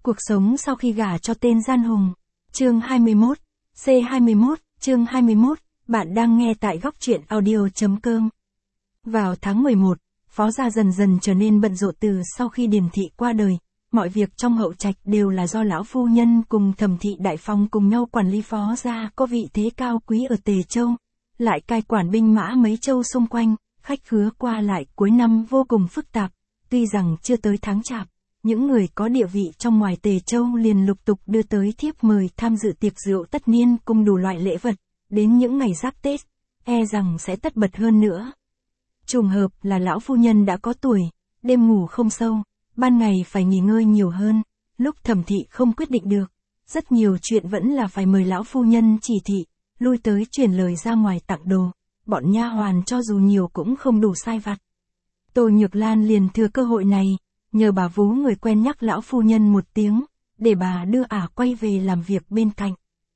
Cuộc sống sau khi gả cho tên gian hùng. Chương 21. C21. Chương 21. Bạn đang nghe tại góc truyện audio.com. Vào tháng 11, Phó gia dần dần trở nên bận rộn từ sau khi Điền thị qua đời. Mọi việc trong hậu trạch đều là do lão phu nhân cùng Thẩm thị đại phòng cùng nhau quản lý. Phó gia có vị thế cao quý ở Tề Châu, lại cai quản binh mã mấy châu xung quanh, khách khứa qua lại cuối năm vô cùng phức tạp. Tuy rằng chưa tới tháng Chạp, những người có địa vị trong ngoài Tề Châu liền lục tục đưa tới thiếp mời tham dự tiệc rượu tất niên cùng đủ loại lễ vật. Đến những ngày giáp Tết, e rằng sẽ tất bật hơn nữa. Trùng hợp là lão phu nhân đã có tuổi, đêm ngủ không sâu, ban ngày phải nghỉ ngơi nhiều hơn. Lúc Thẩm thị không quyết định được, rất nhiều chuyện vẫn là phải mời lão phu nhân chỉ thị, lui tới truyền lời ra ngoài tặng đồ. Bọn nha hoàn cho dù nhiều cũng không đủ sai vặt. Tô Nhược Lan liền thừa cơ hội này, nhờ bà vú người quen nhắc lão phu nhân một tiếng, để bà đưa quay về làm việc bên cạnh.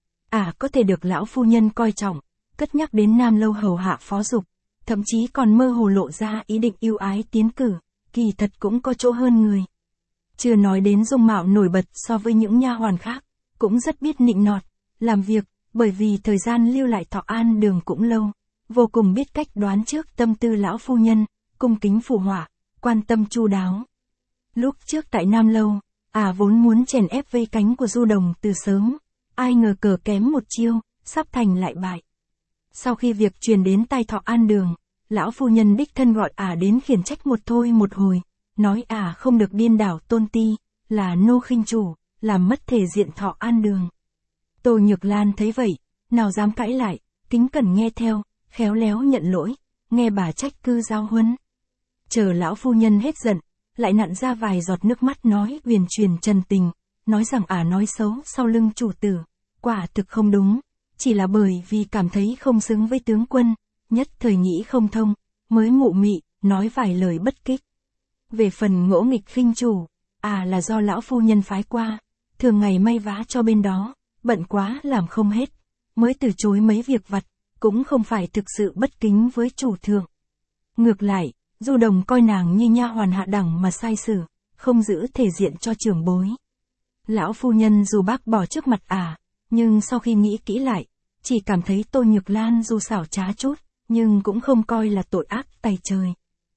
Có thể được lão phu nhân coi trọng, cất nhắc đến Nam Lâu hầu hạ phó dục, thậm chí còn mơ hồ lộ ra ý định ưu ái tiến cử, kỳ thật cũng có chỗ hơn người. Chưa nói đến dung mạo nổi bật so với những nha hoàn khác, cũng rất biết nịnh nọt, làm việc, bởi vì thời gian lưu lại Thọ An Đường cũng lâu, vô cùng biết cách đoán trước tâm tư lão phu nhân, cung kính phụ họa, quan tâm chu đáo. Lúc trước tại Nam Lâu, vốn muốn chèn ép vây cánh của Du Đồng từ sớm, ai ngờ cờ kém một chiêu, sắp thành lại bại. Sau khi việc truyền đến tai Thọ An Đường, lão phu nhân đích thân gọi đến khiển trách một thôi một hồi, nói không được điên đảo tôn ti, là nô khinh chủ, làm mất thể diện Thọ An Đường. Tô Nhược Lan thấy vậy, nào dám cãi lại, kính cẩn nghe theo, khéo léo nhận lỗi, nghe bà trách cứ giáo huấn. Chờ lão phu nhân hết giận, lại nặn ra vài giọt nước mắt nói viền truyền trần tình, nói rằng nói xấu sau lưng chủ tử, quả thực không đúng, chỉ là bởi vì cảm thấy không xứng với tướng quân, nhất thời nghĩ không thông, mới mụ mị, nói vài lời bất kích. Về phần ngỗ nghịch khinh chủ, là do lão phu nhân phái qua, thường ngày may vá cho bên đó, bận quá làm không hết, mới từ chối mấy việc vặt, cũng không phải thực sự bất kính với chủ thượng. Ngược lại, Du Đồng coi nàng như nha hoàn hạ đẳng mà sai xử, không giữ thể diện cho trưởng bối. Lão phu nhân dù bác bỏ trước mặt nhưng sau khi nghĩ kỹ lại, chỉ cảm thấy Tô Nhược Lan dù xảo trá chút, nhưng cũng không coi là tội ác tày trời.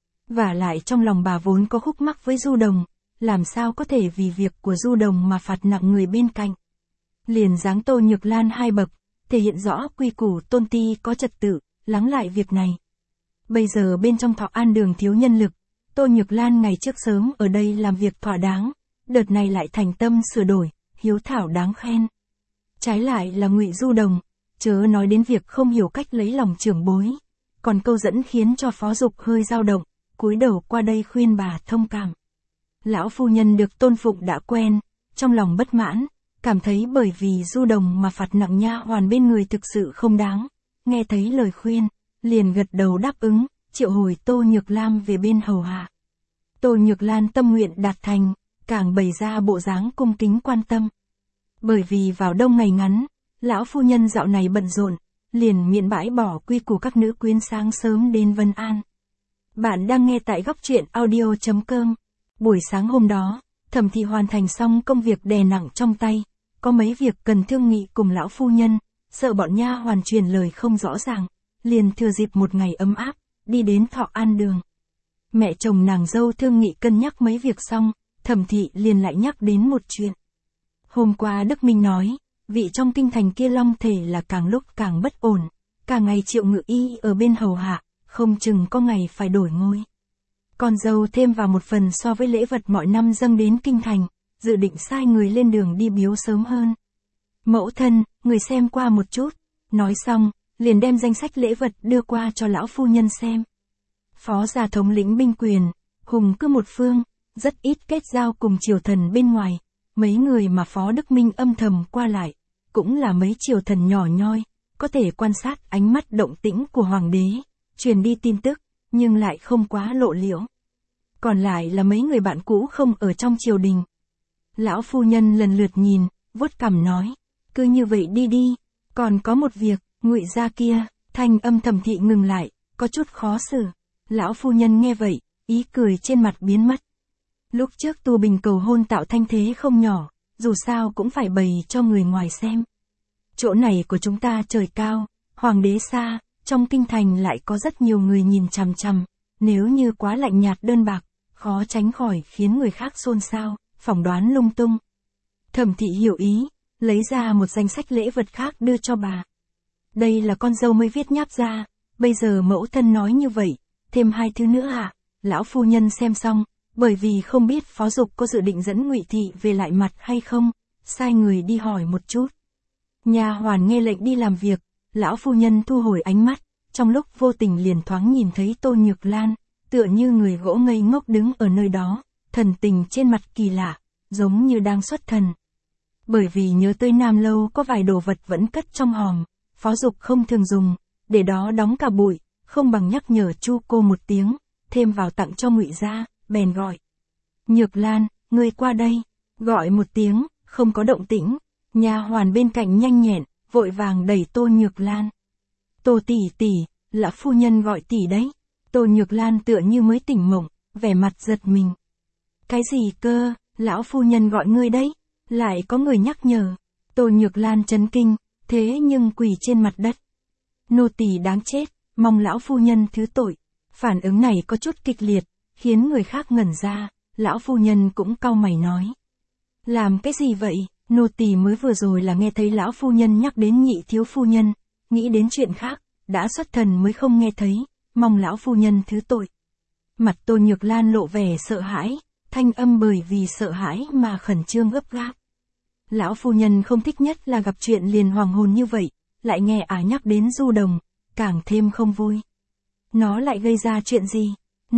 Và lại trong lòng bà vốn có khúc mắc với Du Đồng, làm sao có thể vì việc của Du Đồng mà phạt nặng người bên cạnh. Liền giáng Tô Nhược Lan 2 bậc, thể hiện rõ quy củ tôn ti có trật tự, lắng lại việc này. Bây giờ bên trong Thọ An Đường thiếu nhân lực, Tô Nhược Lan ngày trước sớm ở đây làm việc thỏa đáng, đợt này lại thành tâm sửa đổi, hiếu thảo đáng khen. Trái lại là Ngụy Du Đồng, chớ nói đến việc không hiểu cách lấy lòng trưởng bối, còn câu dẫn khiến cho Phó Dục hơi dao động, cúi đầu qua đây khuyên bà thông cảm. Lão phu nhân được tôn phụng đã quen, trong lòng bất mãn, cảm thấy bởi vì Du Đồng mà phạt nặng nha hoàn bên người thực sự không đáng, nghe thấy lời khuyên, liền gật đầu đáp ứng, triệu hồi Tô Nhược Lam về bên hầu hạ. Tô Nhược Lan tâm nguyện đạt thành, càng bày ra bộ dáng cung kính quan tâm. Bởi vì vào đông ngày ngắn, lão phu nhân dạo này bận rộn, liền miễn bãi bỏ quy củ các nữ quyến sáng sớm đến Vân An. Bạn đang nghe tại góc truyện audio.com. Buổi sáng hôm đó, Thẩm thị hoàn thành xong công việc đè nặng trong tay, có mấy việc cần thương nghị cùng lão phu nhân, sợ bọn nha hoàn truyền lời không rõ ràng, liền thừa dịp một ngày ấm áp, đi đến Thọ An Đường. Mẹ chồng nàng dâu thương nghị cân nhắc mấy việc xong, Thẩm thị liền lại nhắc đến một chuyện. Hôm qua Đức Minh nói, vị trong kinh thành kia long thể là càng lúc càng bất ổn, cả ngày Triệu Ngự Y ở bên hầu hạ, không chừng có ngày phải đổi ngôi. Con dâu thêm vào một phần so với lễ vật mọi năm dâng đến kinh thành, dự định sai người lên đường đi biếu sớm hơn. Mẫu thân, người xem qua một chút, nói xong, liền đem danh sách lễ vật đưa qua cho lão phu nhân xem. Phó gia thống lĩnh binh quyền, hùng cứ một phương, rất ít kết giao cùng triều thần bên ngoài, mấy người mà Phó Đức Minh âm thầm qua lại, cũng là mấy triều thần nhỏ nhoi, có thể quan sát ánh mắt động tĩnh của hoàng đế, truyền đi tin tức, nhưng lại không quá lộ liễu. Còn lại là mấy người bạn cũ không ở trong triều đình. Lão phu nhân lần lượt nhìn, vuốt cằm nói, cứ như vậy đi đi, còn có một việc, Ngụy gia kia, thanh âm Thẩm thị ngừng lại, có chút khó xử. Lão phu nhân nghe vậy, ý cười trên mặt biến mất. Lúc trước Tu Bình cầu hôn tạo thanh thế không nhỏ, dù sao cũng phải bày cho người ngoài xem. Chỗ này của chúng ta trời cao, hoàng đế xa, trong kinh thành lại có rất nhiều người nhìn chằm chằm, nếu như quá lạnh nhạt đơn bạc, khó tránh khỏi khiến người khác xôn xao, phỏng đoán lung tung. Thẩm Thị hiểu ý, lấy ra một danh sách lễ vật khác đưa cho bà. Đây là con dâu mới viết nháp ra, bây giờ mẫu thân nói như vậy, thêm 2 thứ nữa ạ. Lão phu nhân xem xong, bởi vì không biết Phó Dục có dự định dẫn Ngụy Thị về lại mặt hay không, sai người đi hỏi một chút. Nha hoàn nghe lệnh đi làm việc, lão phu nhân thu hồi ánh mắt, trong lúc vô tình liền thoáng nhìn thấy Tô Nhược Lan, tựa như người gỗ ngây ngốc đứng ở nơi đó, thần tình trên mặt kỳ lạ, giống như đang xuất thần. Bởi vì nhớ tới Nam Lâu có vài đồ vật vẫn cất trong hòm, Phó Dục không thường dùng, để đó đóng cả bụi, không bằng nhắc nhở Chu cô một tiếng, thêm vào tặng cho Ngụy gia, bèn gọi. Nhược Lan, ngươi qua đây, gọi một tiếng, không có động tĩnh, nha hoàn bên cạnh nhanh nhẹn, vội vàng đẩy Tô Nhược Lan. Tô tỷ tỷ, lão phu nhân gọi tỷ đấy. Tô Nhược Lan tựa như mới tỉnh mộng, vẻ mặt giật mình. Cái gì cơ, lão phu nhân gọi ngươi đấy, lại có người nhắc nhở. Tô Nhược Lan chấn kinh, thế nhưng quỳ trên mặt đất. Nô tỳ đáng chết, mong lão phu nhân thứ tội. Phản ứng này có chút kịch liệt, khiến người khác ngẩn ra, lão phu nhân cũng cau mày nói. Làm cái gì vậy, nô tỳ mới vừa rồi là nghe thấy lão phu nhân nhắc đến Nhị thiếu phu nhân, nghĩ đến chuyện khác, đã xuất thần mới không nghe thấy, mong lão phu nhân thứ tội. Mặt Tô Nhược Lan lộ vẻ sợ hãi, thanh âm bởi vì sợ hãi mà khẩn trương gấp gáp. Lão phu nhân không thích nhất là gặp chuyện liền hoàng hồn như vậy, lại nghe nhắc đến Du Đồng, càng thêm không vui. Nó lại gây ra chuyện gì?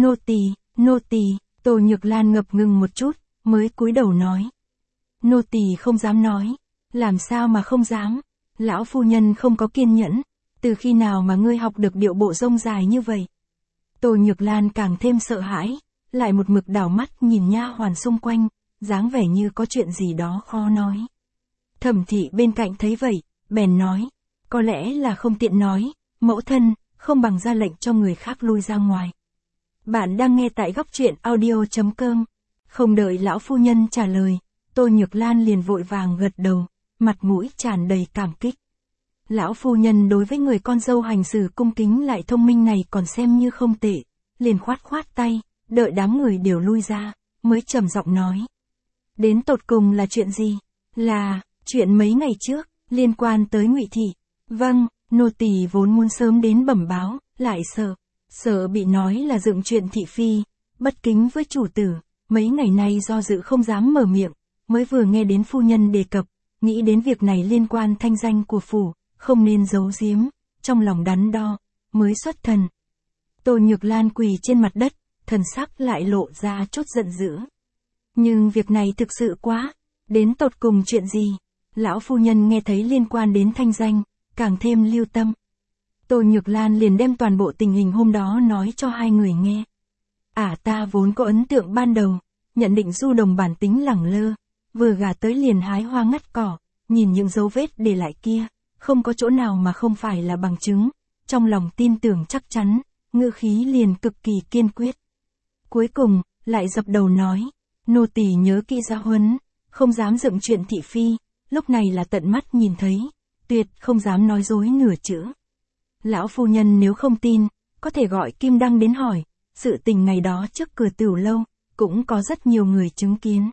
Nô tỳ, Tô Nhược Lan ngập ngừng một chút, mới cúi đầu nói. Nô tỳ không dám nói, làm sao mà không dám, lão phu nhân không có kiên nhẫn, từ khi nào mà ngươi học được điệu bộ rông dài như vậy? Tô Nhược Lan càng thêm sợ hãi, lại một mực đảo mắt nhìn nha hoàn xung quanh, dáng vẻ như có chuyện gì đó khó nói. Thẩm Thị bên cạnh thấy vậy, bèn nói, có lẽ là không tiện nói, mẫu thân, không bằng ra lệnh cho người khác lui ra ngoài. Bạn đang nghe tại góc truyện audio.com. Không đợi lão phu nhân trả lời, Tô Nhược Lan liền vội vàng gật đầu, mặt mũi tràn đầy cảm kích. Lão phu nhân đối với người con dâu hành xử cung kính lại thông minh này còn xem như không tệ, liền khoát khoát tay, đợi đám người đều lui ra, mới trầm giọng nói. Đến tột cùng là chuyện gì? Là, chuyện mấy ngày trước, liên quan tới Ngụy Thị. Vâng, nô tỳ vốn muốn sớm đến bẩm báo, lại sợ bị nói là dựng chuyện thị phi, bất kính với chủ tử, mấy ngày nay do dự không dám mở miệng, mới vừa nghe đến phu nhân đề cập, nghĩ đến việc này liên quan thanh danh của phủ, không nên giấu giếm, trong lòng đắn đo, mới xuất thần. Tô Nhược Lan quỳ trên mặt đất, thần sắc lại lộ ra chút giận dữ. Nhưng việc này thực sự quá, đến tột cùng chuyện gì? Lão phu nhân nghe thấy liên quan đến thanh danh, càng thêm lưu tâm. Tô Nhược Lan liền đem toàn bộ tình hình hôm đó nói cho hai người nghe. Ta vốn có ấn tượng ban đầu, nhận định Du Đồng bản tính lẳng lơ, vừa gả tới liền hái hoa ngắt cỏ, nhìn những dấu vết để lại kia, không có chỗ nào mà không phải là bằng chứng, trong lòng tin tưởng chắc chắn, ngữ khí liền cực kỳ kiên quyết. Cuối cùng, lại dập đầu nói, nô tỳ nhớ kỹ giáo huấn, không dám dựng chuyện thị phi, lúc này là tận mắt nhìn thấy, tuyệt không dám nói dối nửa chữ. Lão phu nhân nếu không tin, có thể gọi Kim Đăng đến hỏi, sự tình ngày đó trước cửa Tửu lâu, cũng có rất nhiều người chứng kiến.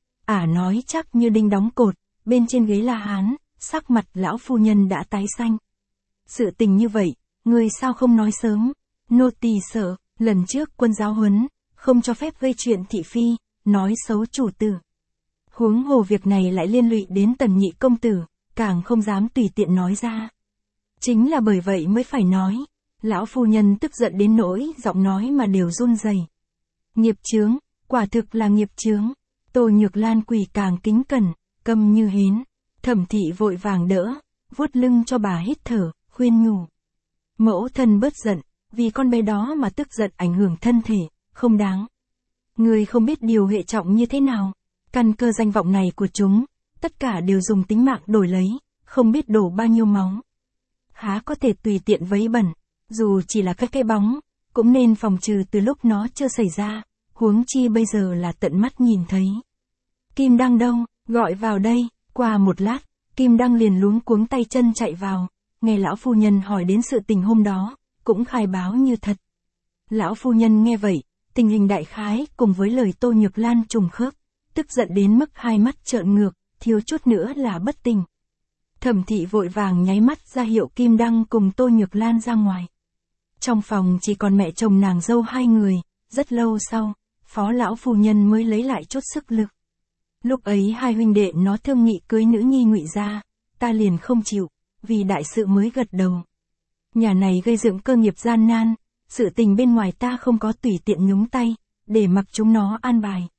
Nói chắc như đinh đóng cột, bên trên ghế La Hán, sắc mặt lão phu nhân đã tái xanh. Sự tình như vậy, người sao không nói sớm? Nô tỳ sợ, lần trước quân giáo huấn, không cho phép gây chuyện thị phi, nói xấu chủ tử. Huống hồ việc này lại liên lụy đến Tần nhị công tử, càng không dám tùy tiện nói ra. Chính là bởi vậy mới phải nói. Lão phu nhân tức giận đến nỗi giọng nói mà đều run rẩy. Nghiệp chướng, quả thực là nghiệp chướng. Tô Nhược Lan quỳ càng kính cẩn, câm như hến. Thẩm Thị vội vàng đỡ, vuốt lưng cho bà hít thở, khuyên nhủ. Mẫu thân bớt giận, vì con bé đó mà tức giận ảnh hưởng thân thể, không đáng. Người không biết điều hệ trọng như thế nào. Căn cơ danh vọng này của chúng, tất cả đều dùng tính mạng đổi lấy, không biết đổ bao nhiêu máu. Há có thể tùy tiện vấy bẩn, dù chỉ là cái bóng, cũng nên phòng trừ từ lúc nó chưa xảy ra, huống chi bây giờ là tận mắt nhìn thấy. Kim Đăng đâu? Gọi vào đây. Qua một lát, Kim Đăng liền luống cuống tay chân chạy vào, nghe lão phu nhân hỏi đến sự tình hôm đó, cũng khai báo như thật. Lão phu nhân nghe vậy, tình hình đại khái cùng với lời Tô Nhược Lan trùng khớp, tức giận đến mức hai mắt trợn ngược, thiếu chút nữa là bất tỉnh. Thẩm thị vội vàng nháy mắt ra hiệu Kim Đăng cùng Tô Nhược Lan ra ngoài. Trong phòng chỉ còn mẹ chồng nàng dâu hai người, rất lâu sau, phó lão phu nhân mới lấy lại chút sức lực. Lúc ấy hai huynh đệ nó thương nghị cưới nữ nhi Ngụy gia, ta liền không chịu, vì đại sự mới gật đầu. Nhà này gây dựng cơ nghiệp gian nan, sự tình bên ngoài ta không có tùy tiện nhúng tay, để mặc chúng nó an bài.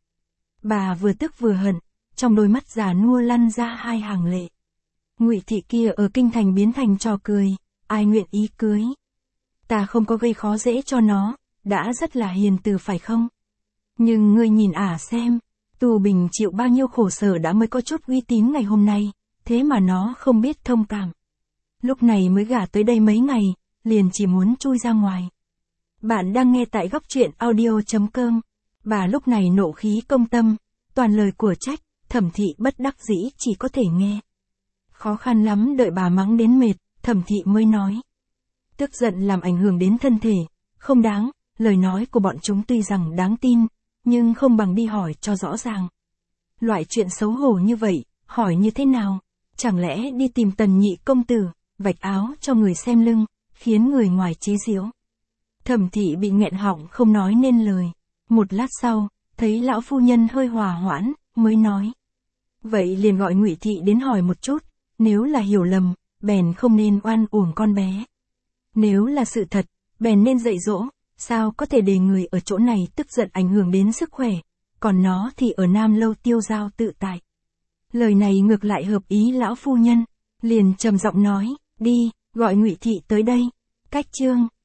Bà vừa tức vừa hận, trong đôi mắt già nua lăn ra hai hàng lệ. Ngụy thị kia ở kinh thành biến thành trò cười, ai nguyện ý cưới. Ta không có gây khó dễ cho nó, đã rất là hiền từ phải không? Nhưng ngươi nhìn xem, Tù Bình chịu bao nhiêu khổ sở đã mới có chút uy tín ngày hôm nay, thế mà nó không biết thông cảm. Lúc này mới gả tới đây mấy ngày, liền chỉ muốn chui ra ngoài. Bạn đang nghe tại góc truyện audio.com. Bà lúc này nộ khí công tâm, toàn lời của trách, Thẩm thị bất đắc dĩ chỉ có thể nghe. Khó khăn lắm đợi bà mắng đến mệt, Thẩm thị mới nói. Tức giận làm ảnh hưởng đến thân thể, không đáng, lời nói của bọn chúng tuy rằng đáng tin, nhưng không bằng đi hỏi cho rõ ràng. Loại chuyện xấu hổ như vậy, hỏi như thế nào? Chẳng lẽ đi tìm Tần nhị công tử, vạch áo cho người xem lưng, khiến người ngoài chế giễu. Thẩm thị bị nghẹn họng không nói nên lời. Một lát sau, thấy lão phu nhân hơi hòa hoãn, mới nói. Vậy liền gọi Ngụy thị đến hỏi một chút, nếu là hiểu lầm, bèn không nên oan uổng con bé. Nếu là sự thật, bèn nên dạy dỗ, sao có thể để người ở chỗ này tức giận ảnh hưởng đến sức khỏe, còn nó thì ở Nam Lâu tiêu dao tự tại. Lời này ngược lại hợp ý lão phu nhân, liền trầm giọng nói, đi, gọi Ngụy thị tới đây. Cách chương